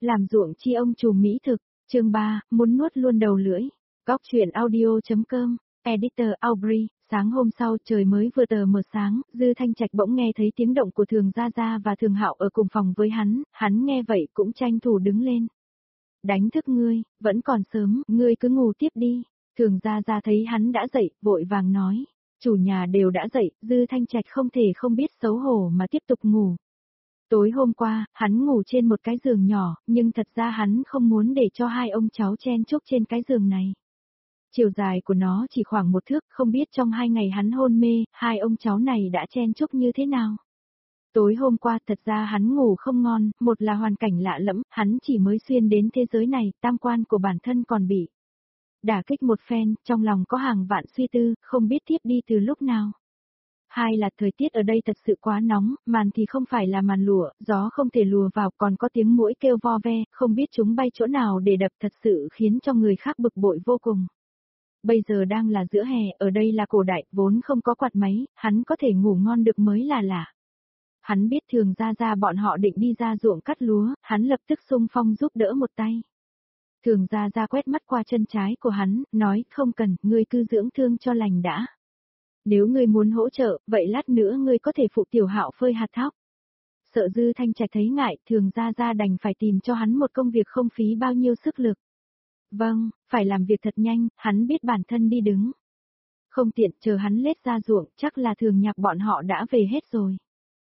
Làm ruộng chi ông trùm mỹ thực, chương 3, muốn nuốt luôn đầu lưỡi. Góc chuyện audio.com, editor Aubrey. Sáng hôm sau trời mới vừa tờ mờ sáng, Dư Thanh Trạch bỗng nghe thấy tiếng động của Thường Gia Gia và Thường Hạo ở cùng phòng với hắn nghe vậy cũng tranh thủ đứng lên. Đánh thức ngươi, vẫn còn sớm, ngươi cứ ngủ tiếp đi. Thường Gia Gia thấy hắn đã dậy, vội vàng nói. Chủ nhà đều đã dậy, Dư Thanh Trạch không thể không biết xấu hổ mà tiếp tục ngủ. Tối hôm qua, hắn ngủ trên một cái giường nhỏ, nhưng thật ra hắn không muốn để cho hai ông cháu chen chúc trên cái giường này. Chiều dài của nó chỉ khoảng 1 thước, không biết trong 2 ngày hắn hôn mê, hai ông cháu này đã chen chúc như thế nào. Tối hôm qua thật ra hắn ngủ không ngon, một là hoàn cảnh lạ lẫm, hắn chỉ mới xuyên đến thế giới này, tam quan của bản thân còn bị đả kích một phen, trong lòng có hàng vạn suy tư, không biết tiếp đi từ lúc nào. Hai là thời tiết ở đây thật sự quá nóng, màn thì không phải là màn lụa, gió không thể lùa vào, còn có tiếng muỗi kêu vo ve, không biết chúng bay chỗ nào để đập, thật sự khiến cho người khác bực bội vô cùng. Bây giờ đang là giữa hè, ở đây là cổ đại, vốn không có quạt máy, hắn có thể ngủ ngon được mới là lạ. Hắn biết Thường Gia Gia bọn họ định đi ra ruộng cắt lúa, hắn lập tức xung phong giúp đỡ một tay. Thường Gia Gia quét mắt qua chân trái của hắn, nói, không cần, ngươi cứ dưỡng thương cho lành đã. Nếu ngươi muốn hỗ trợ, vậy lát nữa ngươi có thể phụ Tiểu Hạo phơi hạt thóc. Sợ Dư Thanh Trạch thấy ngại, Thường Gia Gia đành phải tìm cho hắn một công việc không phí bao nhiêu sức lực. Vâng, phải làm việc thật nhanh, hắn biết bản thân đi đứng. Không tiện, chờ hắn lết ra ruộng, chắc là Thường Nhạc bọn họ đã về hết rồi.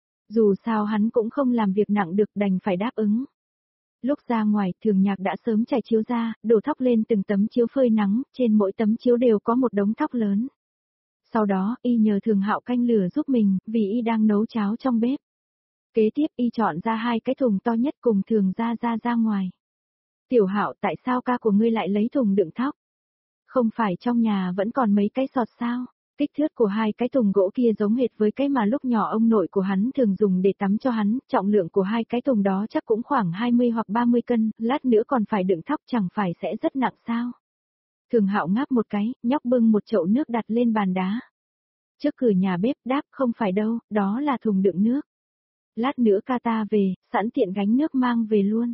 Dù sao hắn cũng không làm việc nặng được, đành phải đáp ứng. Lúc ra ngoài, Thường Nhạc đã sớm trải chiếu ra, đổ thóc lên từng tấm chiếu phơi nắng, trên mỗi tấm chiếu đều có một đống thóc lớn. Sau đó, y nhờ Thường Hạo canh lửa giúp mình, vì y đang nấu cháo trong bếp. Kế tiếp y chọn ra 2 cái thùng to nhất cùng Thường Gia Gia ra ngoài. Tiểu Hạo, tại sao ca của ngươi lại lấy thùng đựng thóc? Không phải trong nhà vẫn còn mấy cái sọt sao? Kích thước của 2 cái thùng gỗ kia giống hệt với cái mà lúc nhỏ ông nội của hắn thường dùng để tắm cho hắn, trọng lượng của 2 cái thùng đó chắc cũng khoảng 20 hoặc 30 cân, lát nữa còn phải đựng thóc, chẳng phải sẽ rất nặng sao? Thường Hạo ngáp một cái, nhóc bưng một chậu nước đặt lên bàn đá. Trước cửa nhà bếp đáp, không phải đâu, đó là thùng đựng nước. Lát nữa ca ta về, sẵn tiện gánh nước mang về luôn.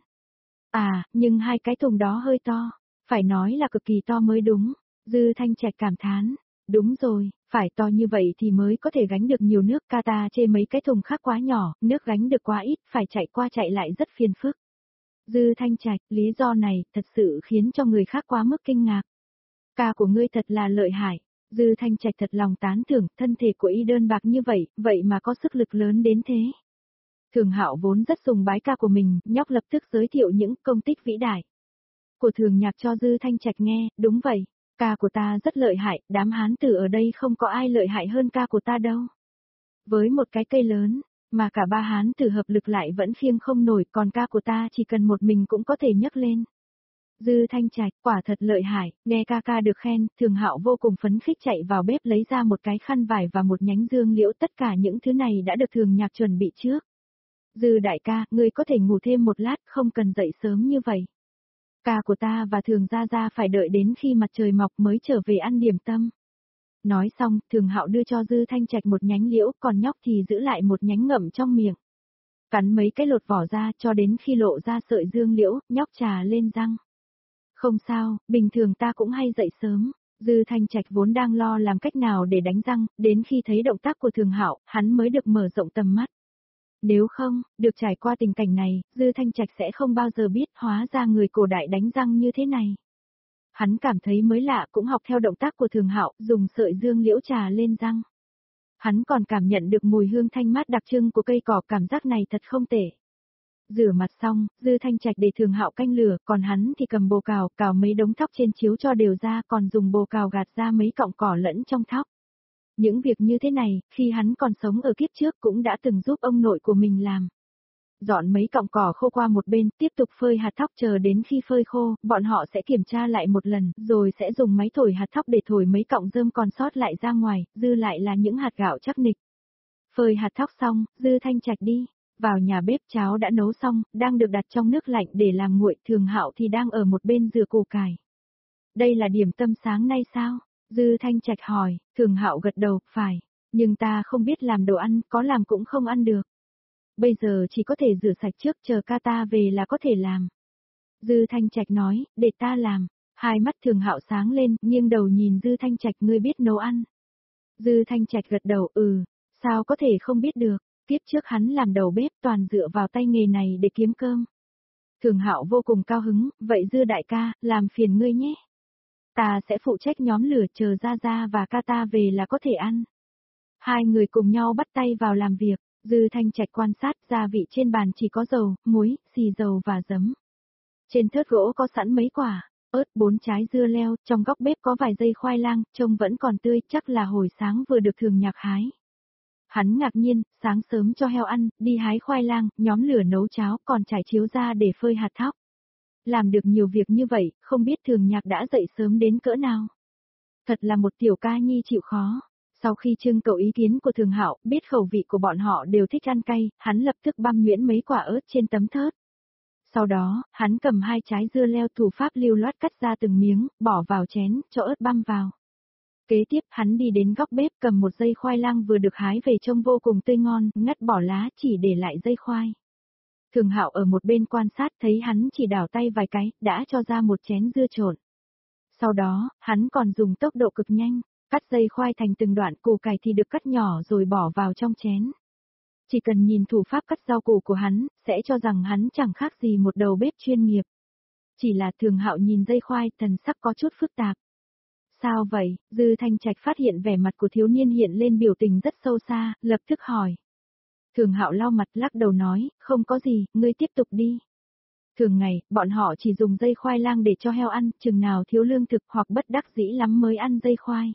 À, nhưng 2 cái thùng đó hơi to, phải nói là cực kỳ to mới đúng. Dư Thanh Trạch cảm thán, đúng rồi, phải to như vậy thì mới có thể gánh được nhiều nước, ca ta chê mấy cái thùng khác quá nhỏ, nước gánh được quá ít, phải chạy qua chạy lại rất phiền phức. Dư Thanh Trạch, lý do này thật sự khiến cho người khác quá mức kinh ngạc. Ca của ngươi thật là lợi hại. Dư Thanh Trạch thật lòng tán thưởng, thân thể của y đơn bạc như vậy, vậy mà có sức lực lớn đến thế. Thường Hạo vốn rất sùng bái ca của mình, nhóc lập tức giới thiệu những công tích vĩ đại của Thường Nhạc cho Dư Thanh Trạch nghe, đúng vậy, ca của ta rất lợi hại, đám hán tử ở đây không có ai lợi hại hơn ca của ta đâu. Với một cái cây lớn, mà cả 3 hán tử hợp lực lại vẫn khiêng không nổi, còn ca của ta chỉ cần một mình cũng có thể nhấc lên. Dư Thanh Trạch, quả thật lợi hại, nghe ca ca được khen, Thường Hạo vô cùng phấn khích chạy vào bếp lấy ra một cái khăn vải và một nhánh dương liễu, tất cả những thứ này đã được Thường Nhạc chuẩn bị trước. Dư đại ca, ngươi có thể ngủ thêm một lát, không cần dậy sớm như vậy. Ca của ta và Thường Gia Gia phải đợi đến khi mặt trời mọc mới trở về ăn điểm tâm. Nói xong, Thường Hạo đưa cho Dư Thanh Trạch một nhánh liễu, còn nhóc thì giữ lại một nhánh ngậm trong miệng. Cắn mấy cái lột vỏ ra cho đến khi lộ ra sợi dương liễu, nhóc trà lên răng. Không sao, bình thường ta cũng hay dậy sớm. Dư Thanh Trạch vốn đang lo làm cách nào để đánh răng, đến khi thấy động tác của Thường Hạo, hắn mới được mở rộng tầm mắt. Nếu không, được trải qua tình cảnh này, Dư Thanh Trạch sẽ không bao giờ biết hóa ra người cổ đại đánh răng như thế này. Hắn cảm thấy mới lạ, cũng học theo động tác của Thường Hạo, dùng sợi dương liễu trà lên răng. Hắn còn cảm nhận được mùi hương thanh mát đặc trưng của cây cỏ, cảm giác này thật không tệ. Rửa mặt xong, Dư Thanh Trạch để Thường Hạo canh lửa, còn hắn thì cầm bồ cào mấy đống thóc trên chiếu cho đều ra, còn dùng bồ cào gạt ra mấy cọng cỏ lẫn trong thóc. Những việc như thế này, khi hắn còn sống ở kiếp trước cũng đã từng giúp ông nội của mình làm. Dọn mấy cọng cỏ khô qua một bên, tiếp tục phơi hạt thóc, chờ đến khi phơi khô, bọn họ sẽ kiểm tra lại một lần, rồi sẽ dùng máy thổi hạt thóc để thổi mấy cọng rơm còn sót lại ra ngoài, dư lại là những hạt gạo chắc nịch. Phơi hạt thóc xong, Dư Thanh Trạch đi. Vào nhà bếp, cháo đã nấu xong, đang được đặt trong nước lạnh để làm nguội, Thường Hạo thì đang ở một bên rửa củ cải. Đây là điểm tâm sáng nay sao? Dư Thanh Trạch hỏi, Thường Hạo gật đầu, phải, nhưng ta không biết làm đồ ăn, có làm cũng không ăn được. Bây giờ chỉ có thể rửa sạch trước, chờ ca ta về là có thể làm. Dư Thanh Trạch nói, để ta làm. Hai mắt Thường Hạo sáng lên, nghiêng đầu nhìn Dư Thanh Trạch, ngươi biết nấu ăn. Dư Thanh Trạch gật đầu, sao có thể không biết được, tiếp trước hắn làm đầu bếp toàn dựa vào tay nghề này để kiếm cơm. Thường Hạo vô cùng cao hứng, vậy Dư đại ca, làm phiền ngươi nhé. Ta sẽ phụ trách nhóm lửa, chờ Gia Gia và ca ta về là có thể ăn. Hai người cùng nhau bắt tay vào làm việc, Dư Thanh Trạch quan sát gia vị trên bàn chỉ có dầu, muối, xì dầu và giấm. Trên thớt gỗ có sẵn mấy quả, ớt, 4 trái dưa leo, trong góc bếp có vài dây khoai lang, trông vẫn còn tươi, chắc là hồi sáng vừa được Thường Nhạc hái. Hắn ngạc nhiên, sáng sớm cho heo ăn, đi hái khoai lang, nhóm lửa nấu cháo, còn trải chiếu ra để phơi hạt thóc. Làm được nhiều việc như vậy, không biết Thường Nhạc đã dậy sớm đến cỡ nào. Thật là một tiểu ca nhi chịu khó. Sau khi trưng cầu ý kiến của Thường Hạo, biết khẩu vị của bọn họ đều thích ăn cay, hắn lập tức băm nhuyễn mấy quả ớt trên tấm thớt. Sau đó, hắn cầm 2 trái dưa leo thủ pháp lưu loát cắt ra từng miếng, bỏ vào chén, cho ớt băm vào. Kế tiếp, hắn đi đến góc bếp cầm một dây khoai lang vừa được hái về trông vô cùng tươi ngon, ngắt bỏ lá chỉ để lại dây khoai. Thường Hạo ở một bên quan sát thấy hắn chỉ đảo tay vài cái, đã cho ra một chén dưa trộn. Sau đó, hắn còn dùng tốc độ cực nhanh, cắt dây khoai thành từng đoạn, củ cải thì được cắt nhỏ rồi bỏ vào trong chén. Chỉ cần nhìn thủ pháp cắt rau củ của hắn, sẽ cho rằng hắn chẳng khác gì một đầu bếp chuyên nghiệp. Chỉ là Thường Hạo nhìn dây khoai, thần sắc có chút phức tạp. Sao vậy? Dư Thanh Trạch phát hiện vẻ mặt của thiếu niên hiện lên biểu tình rất sâu xa, lập tức hỏi. Thường Hạo lau mặt lắc đầu nói, không có gì, ngươi tiếp tục đi. Thường ngày, bọn họ chỉ dùng dây khoai lang để cho heo ăn, chừng nào thiếu lương thực hoặc bất đắc dĩ lắm mới ăn dây khoai.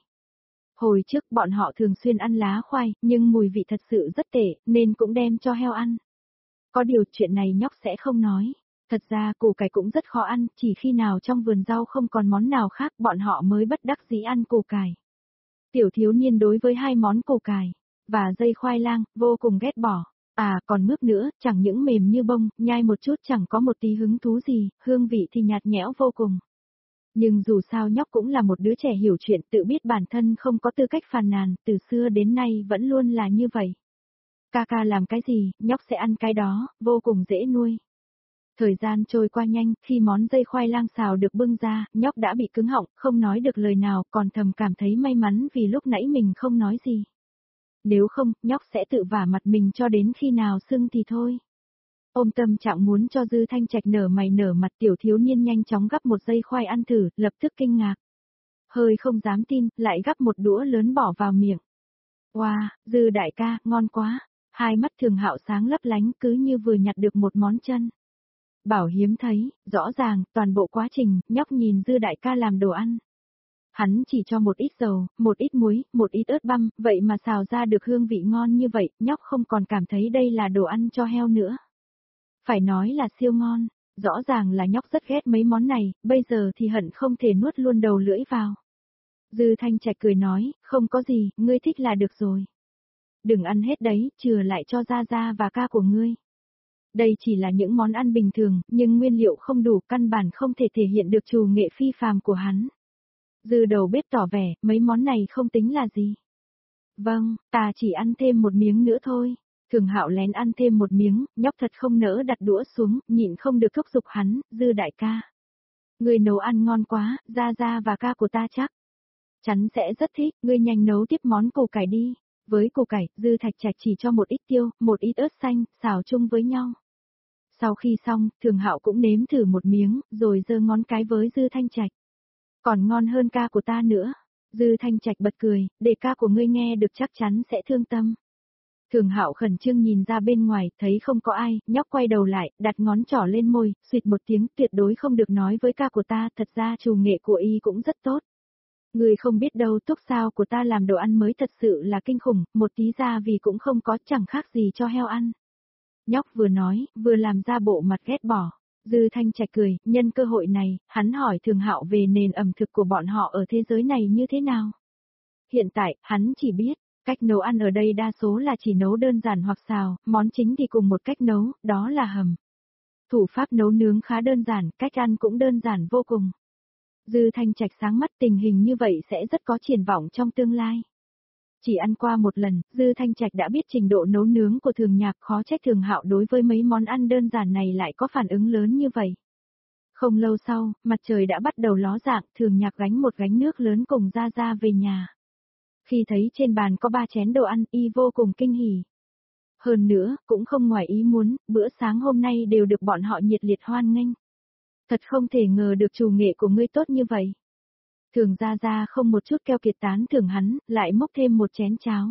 Hồi trước bọn họ thường xuyên ăn lá khoai, nhưng mùi vị thật sự rất tệ, nên cũng đem cho heo ăn. Có điều chuyện này nhóc sẽ không nói. Thật ra củ cải cũng rất khó ăn, chỉ khi nào trong vườn rau không còn món nào khác bọn họ mới bất đắc dĩ ăn củ cải. Tiểu thiếu niên đối với hai món củ cải và dây khoai lang vô cùng ghét bỏ. Còn mướp nữa, chẳng những mềm như bông, nhai một chút chẳng có một tí hứng thú gì, hương vị thì nhạt nhẽo vô cùng. Nhưng dù sao nhóc cũng là một đứa trẻ hiểu chuyện, tự biết bản thân không có tư cách phàn nàn, từ xưa đến nay vẫn luôn là như vậy. Ca ca làm cái gì, nhóc sẽ ăn cái đó, vô cùng dễ nuôi. Thời gian trôi qua nhanh, khi món dây khoai lang xào được bưng ra, nhóc đã bị cứng họng, không nói được lời nào, còn thầm cảm thấy may mắn vì lúc nãy mình không nói gì. Nếu không, nhóc sẽ tự vả mặt mình cho đến khi nào sưng thì thôi. Ôm tâm trạng muốn cho Dư Thanh Trạch nở mày nở mặt, tiểu thiếu niên nhanh chóng gắp một dây khoai ăn thử, lập tức kinh ngạc. Hơi không dám tin, lại gắp một đũa lớn bỏ vào miệng. Wow, Dư đại ca, ngon quá. Hai mắt Thường Hạo sáng lấp lánh cứ như vừa nhặt được một món chân. Bảo hiếm thấy, rõ ràng, toàn bộ quá trình, nhóc nhìn Dư đại ca làm đồ ăn. Hắn chỉ cho một ít dầu, một ít muối, một ít ớt băm, vậy mà xào ra được hương vị ngon như vậy, nhóc không còn cảm thấy đây là đồ ăn cho heo nữa. Phải nói là siêu ngon, rõ ràng là nhóc rất ghét mấy món này, bây giờ thì hận không thể nuốt luôn đầu lưỡi vào. Dư Thanh Trạch cười nói, không có gì, ngươi thích là được rồi. Đừng ăn hết đấy, chừa lại cho Gia Gia và ca của ngươi. Đây chỉ là những món ăn bình thường, nhưng nguyên liệu không đủ, căn bản không thể thể hiện được trù nghệ phi phàm của hắn. Dư đầu bếp tỏ vẻ, mấy món này không tính là gì. Vâng, ta chỉ ăn thêm một miếng nữa thôi. Thường Hạo lén ăn thêm một miếng, nhóc thật không nỡ đặt đũa xuống, nhịn không được thúc giục hắn, Dư đại ca. Người nấu ăn ngon quá, Gia Gia và ca của ta chắc chắn sẽ rất thích, ngươi nhanh nấu tiếp món củ cải đi. Với củ cải, Dư Thạch Trạch chỉ cho một ít tiêu, một ít ớt xanh, xào chung với nhau. Sau khi xong, Thường Hạo cũng nếm thử một miếng, rồi giơ ngón cái với Dư Thanh Trạch. Còn ngon hơn ca của ta nữa. Dư Thanh Trạch bật cười, để ca của ngươi nghe được chắc chắn sẽ thương tâm. Thường Hạo khẩn trương nhìn ra bên ngoài, thấy không có ai, nhóc quay đầu lại, đặt ngón trỏ lên môi, suýt một tiếng, tuyệt đối không được nói với ca của ta, thật ra trù nghệ của y cũng rất tốt. Người không biết đâu, túc sao của ta làm đồ ăn mới thật sự là kinh khủng, một tí gia vì cũng không có, chẳng khác gì cho heo ăn. Nhóc vừa nói, vừa làm ra bộ mặt ghét bỏ. Dư Thanh Trạch cười, nhân cơ hội này, hắn hỏi Thường Hạo về nền ẩm thực của bọn họ ở thế giới này như thế nào. Hiện tại, hắn chỉ biết, cách nấu ăn ở đây đa số là chỉ nấu đơn giản hoặc xào, món chính thì cùng một cách nấu, đó là hầm. Thủ pháp nấu nướng khá đơn giản, cách ăn cũng đơn giản vô cùng. Dư Thanh Trạch sáng mắt, tình hình như vậy sẽ rất có triển vọng trong tương lai. Chỉ ăn qua một lần, Dư Thanh Trạch đã biết trình độ nấu nướng của Thường Nhạc, khó trách Thường Hạo đối với mấy món ăn đơn giản này lại có phản ứng lớn như vậy. Không lâu sau, mặt trời đã bắt đầu ló dạng, Thường Nhạc gánh một gánh nước lớn cùng Gia Gia về nhà. Khi thấy trên bàn có 3 chén đồ ăn, y vô cùng kinh hỉ. Hơn nữa, cũng không ngoài ý muốn, bữa sáng hôm nay đều được bọn họ nhiệt liệt hoan nghênh. Thật không thể ngờ được chủ nghệ của ngươi tốt như vậy. Thường Gia Gia không một chút keo kiệt tán thưởng hắn, lại múc thêm một chén cháo.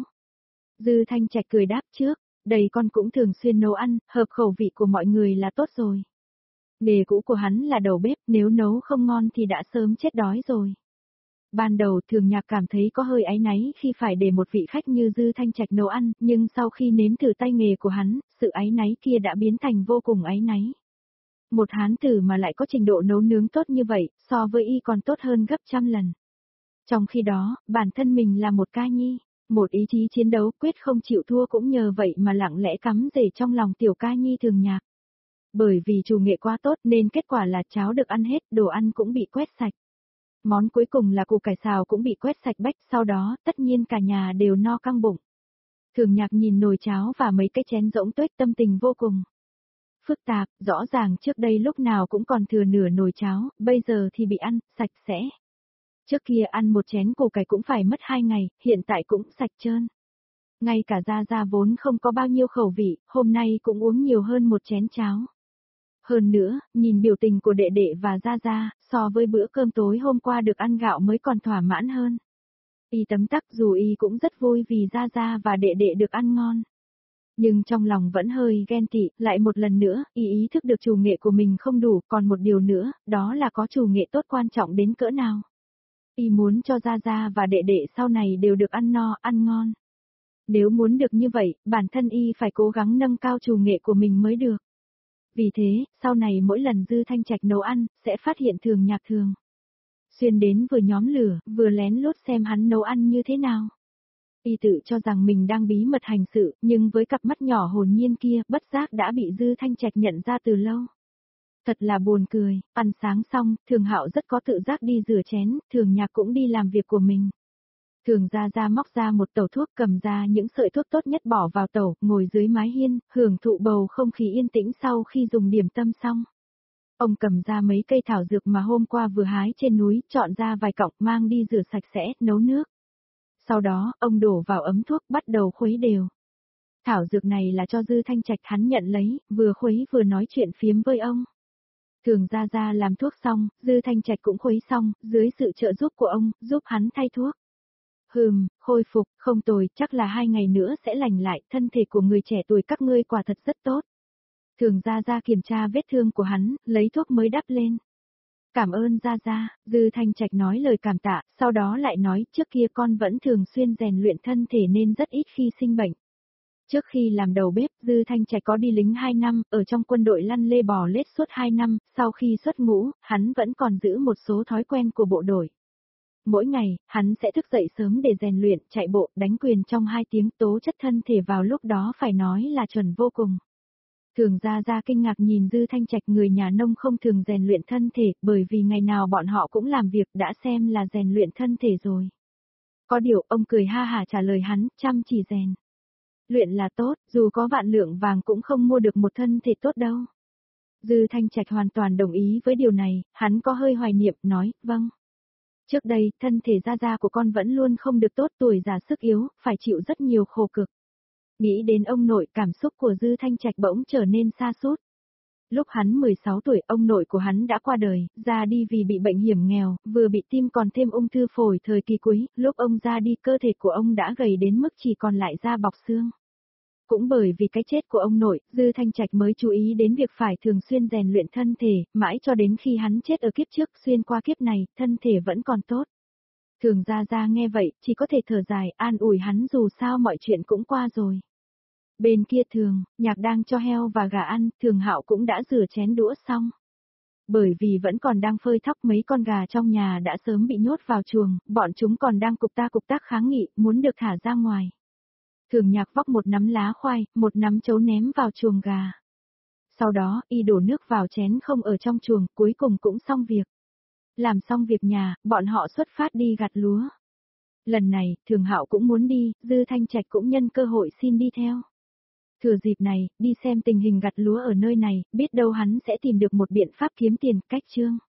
Dư Thanh Trạch cười đáp trước, đầy con cũng thường xuyên nấu ăn, hợp khẩu vị của mọi người là tốt rồi. Nghề cũ của hắn là đầu bếp, nếu nấu không ngon thì đã sớm chết đói rồi. Ban đầu Thường Nhạc cảm thấy có hơi áy náy khi phải để một vị khách như Dư Thanh Trạch nấu ăn, nhưng sau khi nếm thử tay nghề của hắn, sự áy náy kia đã biến thành vô cùng áy náy. Một hán tử mà lại có trình độ nấu nướng tốt như vậy, so với y còn tốt hơn gấp trăm lần. Trong khi đó, bản thân mình là một ca nhi, một ý chí chiến đấu quyết không chịu thua cũng nhờ vậy mà lặng lẽ cắm rễ trong lòng tiểu ca nhi Thường Nhạc. Bởi vì chủ nghệ quá tốt nên kết quả là cháo được ăn hết, đồ ăn cũng bị quét sạch. Món cuối cùng là củ cải xào cũng bị quét sạch bách, sau đó tất nhiên cả nhà đều no căng bụng. Thường Nhạc nhìn nồi cháo và mấy cái chén rỗng tuếch tâm tình vô cùng phức tạp, rõ ràng trước đây lúc nào cũng còn thừa nửa nồi cháo, bây giờ thì bị ăn, sạch sẽ. Trước kia ăn một chén củ cải cũng phải mất 2 ngày, hiện tại cũng sạch trơn. Ngay cả Gia Gia vốn không có bao nhiêu khẩu vị, hôm nay cũng uống nhiều hơn một chén cháo. Hơn nữa, nhìn biểu tình của đệ đệ và Gia Gia, so với bữa cơm tối hôm qua được ăn gạo mới còn thỏa mãn hơn. Y tấm tắc dù y cũng rất vui vì Gia Gia và đệ đệ được ăn ngon. Nhưng trong lòng vẫn hơi ghen tị, lại một lần nữa, y ý thức được chủ nghệ của mình không đủ, còn một điều nữa, đó là có chủ nghệ tốt quan trọng đến cỡ nào. Y muốn cho Gia Gia và đệ đệ sau này đều được ăn no, ăn ngon. Nếu muốn được như vậy, bản thân y phải cố gắng nâng cao chủ nghệ của mình mới được. Vì thế, sau này mỗi lần Dư Thanh Trạch nấu ăn, sẽ phát hiện Thường Nhạc thường xuyên đến vừa nhóm lửa, vừa lén lút xem hắn nấu ăn như thế nào. Y tự cho rằng mình đang bí mật hành sự, nhưng với cặp mắt nhỏ hồn nhiên kia, bất giác đã bị Dư Thanh Trạch nhận ra từ lâu. Thật là buồn cười, ăn sáng xong, Thường Hạo rất có tự giác đi rửa chén, Thường Nhạc cũng đi làm việc của mình. Thường Gia Gia móc ra một tẩu thuốc, cầm ra những sợi thuốc tốt nhất bỏ vào tẩu, ngồi dưới mái hiên, hưởng thụ bầu không khí yên tĩnh sau khi dùng điểm tâm xong. Ông cầm ra mấy cây thảo dược mà hôm qua vừa hái trên núi, chọn ra vài cọng mang đi rửa sạch sẽ, nấu nước. Sau đó, ông đổ vào ấm thuốc, bắt đầu khuấy đều. Thảo dược này là cho Dư Thanh Trạch, hắn nhận lấy, vừa khuấy vừa nói chuyện phiếm với ông. Thường Gia Gia làm thuốc xong, Dư Thanh Trạch cũng khuấy xong, dưới sự trợ giúp của ông, giúp hắn thay thuốc. Khôi phục, không tồi, chắc là 2 ngày nữa sẽ lành lại, thân thể của người trẻ tuổi các ngươi quả thật rất tốt. Thường Gia Gia kiểm tra vết thương của hắn, lấy thuốc mới đắp lên. Cảm ơn Gia Gia, Dư Thanh Trạch nói lời cảm tạ, sau đó lại nói trước kia con vẫn thường xuyên rèn luyện thân thể nên rất ít khi sinh bệnh. Trước khi làm đầu bếp, Dư Thanh Trạch có đi lính 2 năm, ở trong quân đội lăn lê bò lết suốt 2 năm, sau khi xuất ngũ, hắn vẫn còn giữ một số thói quen của bộ đội. Mỗi ngày, hắn sẽ thức dậy sớm để rèn luyện, chạy bộ, đánh quyền trong 2 tiếng, tố chất thân thể vào lúc đó phải nói là chuẩn vô cùng. Thường Gia Gia kinh ngạc nhìn Dư Thanh Trạch, người nhà nông không thường rèn luyện thân thể, bởi vì ngày nào bọn họ cũng làm việc đã xem là rèn luyện thân thể rồi. Có điều, ông cười ha hả trả lời hắn, chăm chỉ rèn luyện là tốt, dù có vạn lượng vàng cũng không mua được một thân thể tốt đâu. Dư Thanh Trạch hoàn toàn đồng ý với điều này, hắn có hơi hoài niệm, nói, vâng. Trước đây, thân thể Gia Gia của con vẫn luôn không được tốt, tuổi già sức yếu, phải chịu rất nhiều khổ cực. Nghĩ đến ông nội, cảm xúc của Dư Thanh Trạch bỗng trở nên sa sút. Lúc hắn 16 tuổi, ông nội của hắn đã qua đời, ra đi vì bị bệnh hiểm nghèo, vừa bị tim còn thêm ung thư phổi thời kỳ cuối, lúc ông ra đi cơ thể của ông đã gầy đến mức chỉ còn lại da bọc xương. Cũng bởi vì cái chết của ông nội, Dư Thanh Trạch mới chú ý đến việc phải thường xuyên rèn luyện thân thể, mãi cho đến khi hắn chết ở kiếp trước, xuyên qua kiếp này, thân thể vẫn còn tốt. Thường Gia Gia nghe vậy, chỉ có thể thở dài, an ủi hắn dù sao mọi chuyện cũng qua rồi. Bên kia Nhạc đang cho heo và gà ăn, Thường Hạo cũng đã rửa chén đũa xong. Bởi vì vẫn còn đang phơi thóc, mấy con gà trong nhà đã sớm bị nhốt vào chuồng, bọn chúng còn đang cục tác kháng nghị, muốn được thả ra ngoài. Thường Nhạc vóc một nắm lá khoai, một nắm trấu ném vào chuồng gà. Sau đó, y đổ nước vào chén không ở trong chuồng, cuối cùng cũng xong việc. Làm xong việc nhà, bọn họ xuất phát đi gặt lúa. Lần này, Thường Hạo cũng muốn đi, Dư Thanh Trạch cũng nhân cơ hội xin đi theo. Thừa dịp này, đi xem tình hình gặt lúa ở nơi này, biết đâu hắn sẽ tìm được một biện pháp kiếm tiền, cách Trương.